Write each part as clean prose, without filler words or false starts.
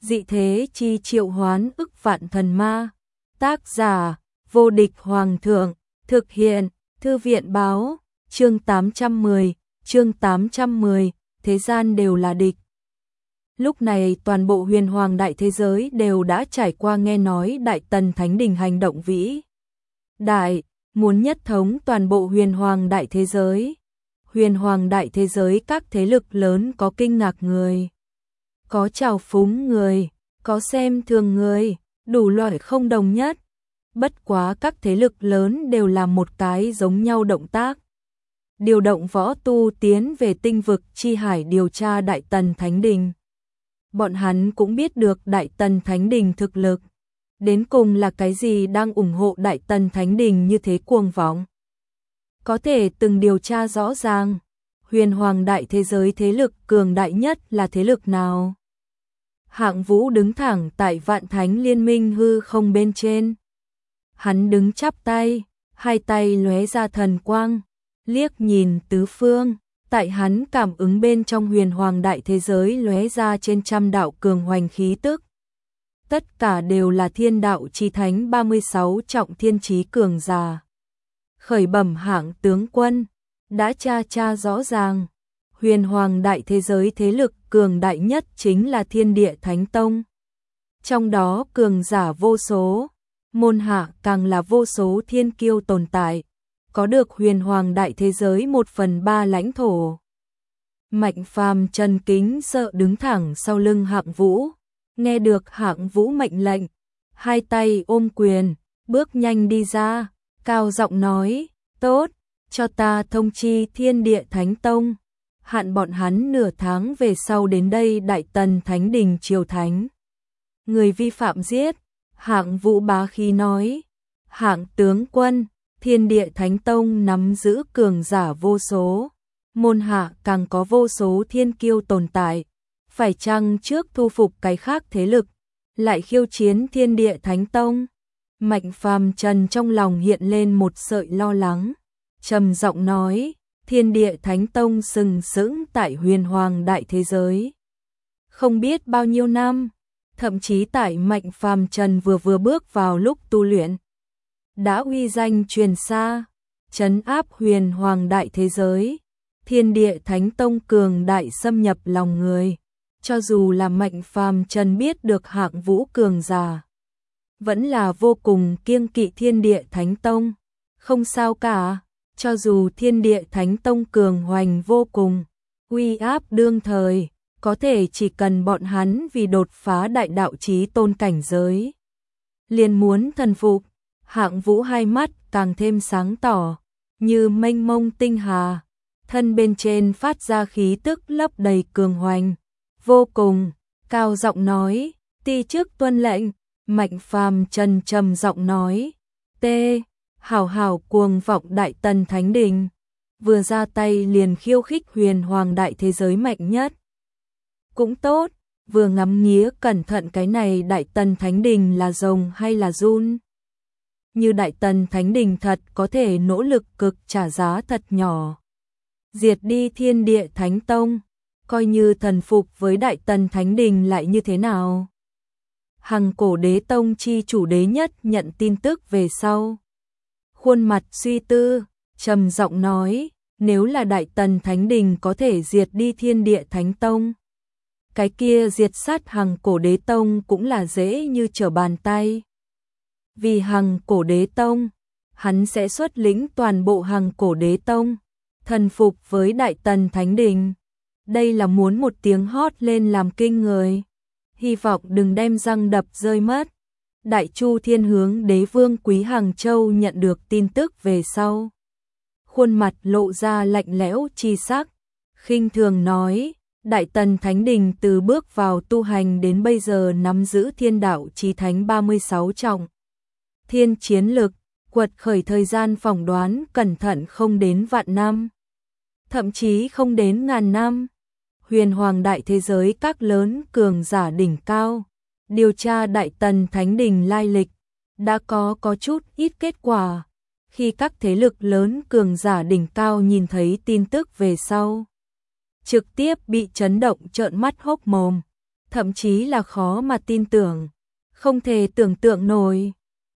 dị thế chi triệu hoán ức vạn thần ma. Tác giả, vô địch hoàng thượng, thực hiện, thư viện báo, chương 810, thế gian đều là địch. Lúc này toàn bộ huyền hoàng đại thế giới đều đã trải qua nghe nói Đại Tần Thánh Đình hành động vĩ đại, muốn nhất thống toàn bộ huyền hoàng đại thế giới. Huyền hoàng đại thế giới các thế lực lớn có kinh ngạc người, có trào phúng người, có xem thường người, đủ loại không đồng nhất. Bất quá các thế lực lớn đều làm một cái giống nhau động tác. Điều động võ tu tiến về tinh vực chi hải điều tra Đại Tần Thánh Đình. Bọn hắn cũng biết được Đại Tần Thánh Đình thực lực. Đến cùng là cái gì đang ủng hộ Đại Tần Thánh Đình như thế cuồng vọng. Có thể từng điều tra rõ ràng, huyền hoàng đại thế giới thế lực cường đại nhất là thế lực nào? Hạng Vũ đứng thẳng tại Vạn Thánh Liên Minh hư không bên trên. Hắn đứng chắp tay, hai tay lóe ra thần quang, liếc nhìn tứ phương, tại hắn cảm ứng bên trong huyền hoàng đại thế giới lóe ra trên trăm đạo cường hoành khí tức. Tất cả đều là thiên đạo chi thánh 36 trọng thiên chí cường giả. Khởi bẩm hạng tướng quân, đã tra rõ ràng, huyền hoàng đại thế giới thế lực cường đại nhất chính là Thiên Địa Thánh Tông. Trong đó cường giả vô số, môn hạ càng là vô số thiên kiêu tồn tại, có được huyền hoàng đại thế giới 1/3 lãnh thổ. Mạnh Phàm chân kính sợ đứng thẳng sau lưng Hạng Vũ, nghe được Hạng Vũ mệnh lệnh, hai tay ôm quyền, bước nhanh đi ra, cao giọng nói, tốt, cho ta thông chi Thiên Địa Thánh Tông, hạn bọn hắn nửa tháng về sau đến đây Đại Tần Thánh Đình triều thánh. Người vi phạm giết. Hạng Vũ bá khí nói, Hạng tướng quân, Thiên Địa Thánh Tông nắm giữ cường giả vô số, môn hạ càng có vô số thiên kiêu tồn tại, phải chăng trước thu phục cái khác thế lực, lại khiêu chiến Thiên Địa Thánh Tông? Mạnh Phàm Trần trong lòng hiện lên một sợi lo lắng, trầm giọng nói, Thiên Địa Thánh Tông sừng sững tại huyền hoàng đại thế giới. Không biết bao nhiêu năm, thậm chí tại Mạnh Phàm Trần vừa bước vào lúc tu luyện, đã uy danh truyền xa, trấn áp huyền hoàng đại thế giới. Thiên Địa Thánh Tông cường đại xâm nhập lòng người, cho dù là Mạnh Phàm Trần biết được Hạng Vũ cường giả, vẫn là vô cùng kiêng kỵ Thiên Địa Thánh Tông. Không sao cả, cho dù Thiên Địa Thánh Tông cường hoành vô cùng, uy áp đương thời, có thể chỉ cần bọn hắn vì đột phá đại đạo chí tôn cảnh giới, liền muốn thần phục. Hạng Vũ hai mắt càng thêm sáng tỏ, như mênh mông tinh hà, thân bên trên phát ra khí tức lấp đầy cường hoành, vô cùng, cao giọng nói, ti chức tuân lệnh. Mạnh Phàm Trần trầm giọng nói, hảo cuồng vọng Đại Tần Thánh Đình, vừa ra tay liền khiêu khích huyền hoàng đại thế giới mạnh nhất. Cũng tốt, vừa ngắm nghía cẩn thận cái này Đại Tần Thánh Đình là rồng hay là giun. Như Đại Tần Thánh Đình thật có thể nỗ lực cực trả giá thật nhỏ, diệt đi Thiên Địa Thánh Tông, coi như thần phục với Đại Tần Thánh Đình lại như thế nào? Hằng Cổ Đế Tông chi chủ đế nhất nhận tin tức về sau, khuôn mặt suy tư, trầm giọng nói, nếu là Đại Tần Thánh Đình có thể diệt đi Thiên Địa Thánh Tông, cái kia diệt sát Hằng Cổ Đế Tông cũng là dễ như trở bàn tay. Vì Hằng Cổ Đế Tông, hắn sẽ xuất lĩnh toàn bộ Hằng Cổ Đế Tông, thần phục với Đại Tần Thánh Đình. Đây là muốn một tiếng hót lên làm kinh người. Hy vọng đừng đem răng đập rơi mất. Đại Chu Thiên Hướng Đế Vương Quý Hằng Châu nhận được tin tức về sau, khuôn mặt lộ ra lạnh lẽo chi sắc, khinh thường nói, Đại Tần Thánh Đình từ bước vào tu hành đến bây giờ nắm giữ thiên đạo chí thánh 36 trọng thiên chiến lực, quật khởi thời gian phỏng đoán cẩn thận không đến vạn năm, thậm chí không đến ngàn năm. Huyền hoàng đại thế giới các lớn cường giả đỉnh cao, điều tra Đại Tần Thánh Đình lai lịch, đã có chút ít kết quả. Khi các thế lực lớn cường giả đỉnh cao nhìn thấy tin tức về sau, trực tiếp bị chấn động trợn mắt hốc mồm, thậm chí là khó mà tin tưởng, không thể tưởng tượng nổi.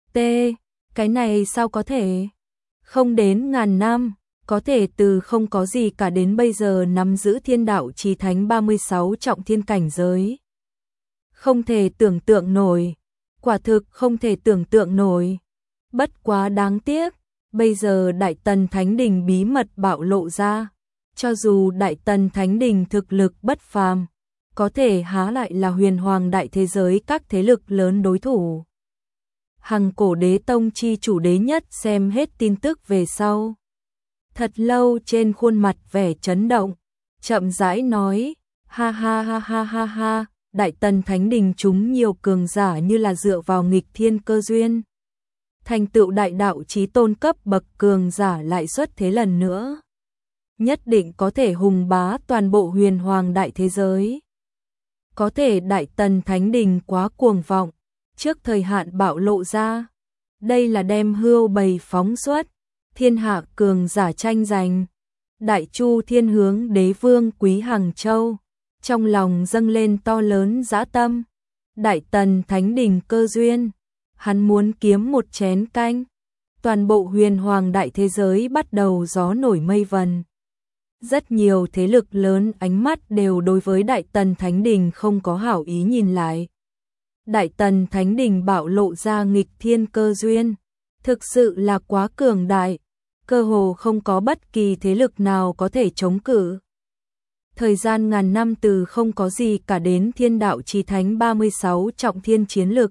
Cái này sao có thể? Không đến ngàn năm, có thể từ không có gì cả đến bây giờ nắm giữ thiên đạo chí thánh 36 trọng thiên cảnh giới. Không thể tưởng tượng nổi, quả thực không thể tưởng tượng nổi. Bất quá đáng tiếc, bây giờ Đại Tần Thánh Đình bí mật bạo lộ ra, cho dù Đại Tần Thánh Đình thực lực bất phàm, có thể há lại là huyền hoàng đại thế giới các thế lực lớn đối thủ. Hằng Cổ Đế Tông chi chủ Đế Nhất xem hết tin tức về sau. Thật lâu trên khuôn mặt vẻ chấn động, chậm rãi nói, ha ha ha ha ha ha, Đại Tần Thánh Đình chúng nhiều cường giả như là dựa vào nghịch thiên cơ duyên. Thành tựu đại đạo chí tôn cấp bậc cường giả lại xuất thế lần nữa. Nhất định có thể hùng bá toàn bộ huyền hoàng đại thế giới. Có thể Đại Tần Thánh Đình quá cuồng vọng, trước thời hạn bạo lộ ra. Đây là đem hươu bầy phóng xuất, thiên hạ cường giả tranh giành. Đại Chu Thiên Hướng Đế Vương Quý Hằng Châu, trong lòng dâng lên to lớn dã tâm. Đại Tần Thánh Đình cơ duyên, hắn muốn kiếm một chén canh. Toàn bộ huyền hoàng đại thế giới bắt đầu gió nổi mây vần. Rất nhiều thế lực lớn ánh mắt đều đối với Đại Tần Thánh Đình không có hảo ý nhìn lại. Đại Tần Thánh Đình bạo lộ ra nghịch thiên cơ duyên, thực sự là quá cường đại, cơ hồ không có bất kỳ thế lực nào có thể chống cự. Thời gian ngàn năm từ không có gì cả đến thiên đạo chí thánh 36 trọng thiên chiến lực.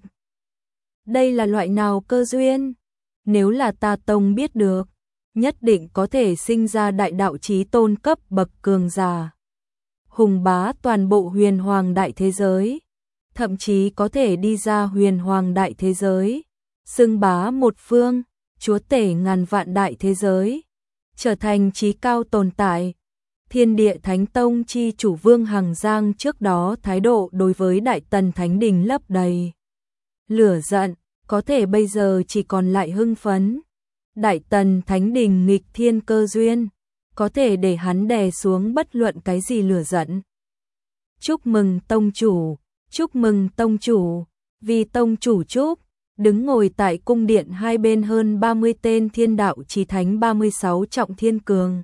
Đây là loại nào cơ duyên? Nếu là ta tông biết được, nhất định có thể sinh ra đại đạo chí tôn cấp bậc cường giả. Hùng bá toàn bộ huyền hoàng đại thế giới, thậm chí có thể đi ra huyền hoàng đại thế giới, xưng bá một phương, chúa tể ngàn vạn đại thế giới, trở thành chí cao tồn tại. Thiên Địa Thánh Tông chi chủ Vương Hằng Giang trước đó thái độ đối với Đại Tần Thánh Đình lấp đầy lửa giận, có thể bây giờ chỉ còn lại hưng phấn. Đại Tần Thánh Đình nghịch thiên cơ duyên, có thể để hắn đè xuống bất luận cái gì lửa giận. Chúc mừng tông chủ, chúc mừng tông chủ, vì tông chủ chúc. Đứng ngồi tại cung điện hai bên hơn 30 tên thiên đạo chí thánh 36 trọng thiên cường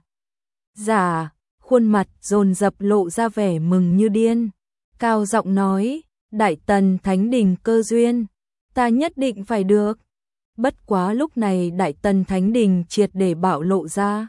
giả, khuôn mặt dồn dập lộ ra vẻ mừng như điên, cao giọng nói, Đại Tần Thánh Đình cơ duyên, ta nhất định phải được. Bất quá lúc này Đại Tần Thánh Đình triệt để bạo lộ ra,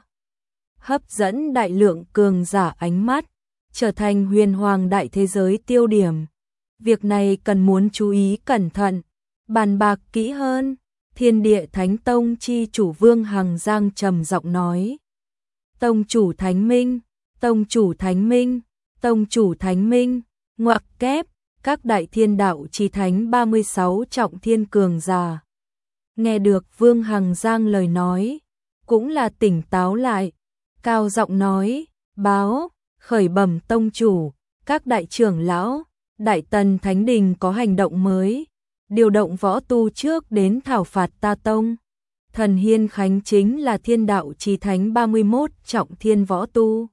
hấp dẫn đại lượng cường giả ánh mắt, trở thành huyền hoàng đại thế giới tiêu điểm. Việc này cần muốn chú ý cẩn thận, bàn bạc kỹ hơn. Thiên Địa Thánh Tông chi chủ Vương Hằng Giang trầm giọng nói, tông chủ Thánh Minh, tông chủ Thánh Minh, tông chủ Thánh Minh, ngoặc kép, các đại thiên đạo chí thánh 36 trọng thiên cường giả. Nghe được Vương Hằng Giang lời nói, cũng là tỉnh táo lại, cao giọng nói, báo, khởi bẩm tông chủ, các đại trưởng lão, Đại Tần Thánh Đình có hành động mới, điều động võ tu trước đến thảo phạt ta tông. Thần Hiên Khánh chính là thiên đạo chí thánh 31 trọng thiên võ tu.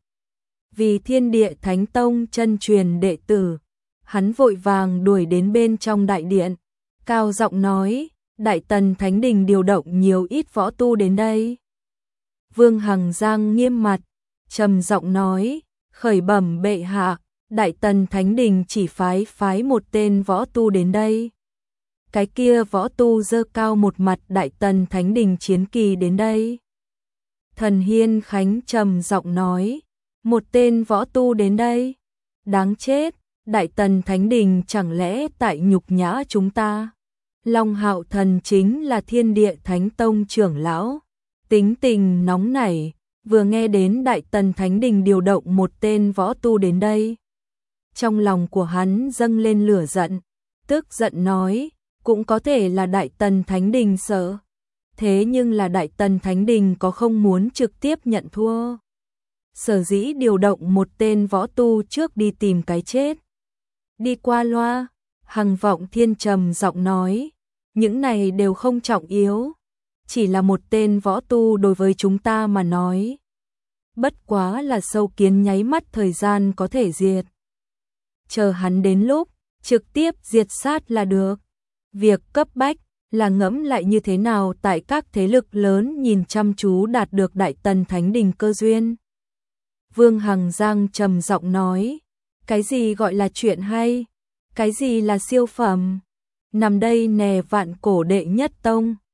Vì Thiên Địa Thánh Tông chân truyền đệ tử, hắn vội vàng đuổi đến bên trong đại điện, cao giọng nói, Đại Tần Thánh Đình điều động nhiều ít võ tu đến đây. Vương Hằng Giang nghiêm mặt, trầm giọng nói, khởi bẩm bệ hạ, Đại Tần Thánh Đình chỉ phái một tên võ tu đến đây. Cái kia võ tu giơ cao một mặt Đại Tần Thánh Đình chiến kỳ đến đây. Thần Hiên Khánh trầm giọng nói, một tên võ tu đến đây. Đáng chết, Đại Tần Thánh Đình chẳng lẽ tại nhục nhã chúng ta? Long Hạo Thần chính là Thiên Địa Thánh Tông trưởng lão, tính tình nóng nảy, vừa nghe đến Đại Tần Thánh Đình điều động một tên võ tu đến đây. Trong lòng của hắn dâng lên lửa giận, tức giận nói, cũng có thể là Đại Tần Thánh Đình sợ. Thế nhưng là Đại Tần Thánh Đình có không muốn trực tiếp nhận thua. Sở dĩ điều động một tên võ tu trước đi tìm cái chết. Đi qua loa, Hằng Vọng Thiên trầm giọng nói, những này đều không trọng yếu, chỉ là một tên võ tu đối với chúng ta mà nói. Bất quá là sâu kiến nháy mắt thời gian có thể diệt. Chờ hắn đến lúc, trực tiếp diệt sát là được. Việc cấp bách là ngẫm lại như thế nào tại các thế lực lớn nhìn chăm chú đạt được Đại Tần Thánh Đình cơ duyên. Vương Hằng Giang trầm giọng nói, cái gì gọi là chuyện hay, cái gì là siêu phẩm, nằm đây nè Vạn Cổ đệ nhất tông.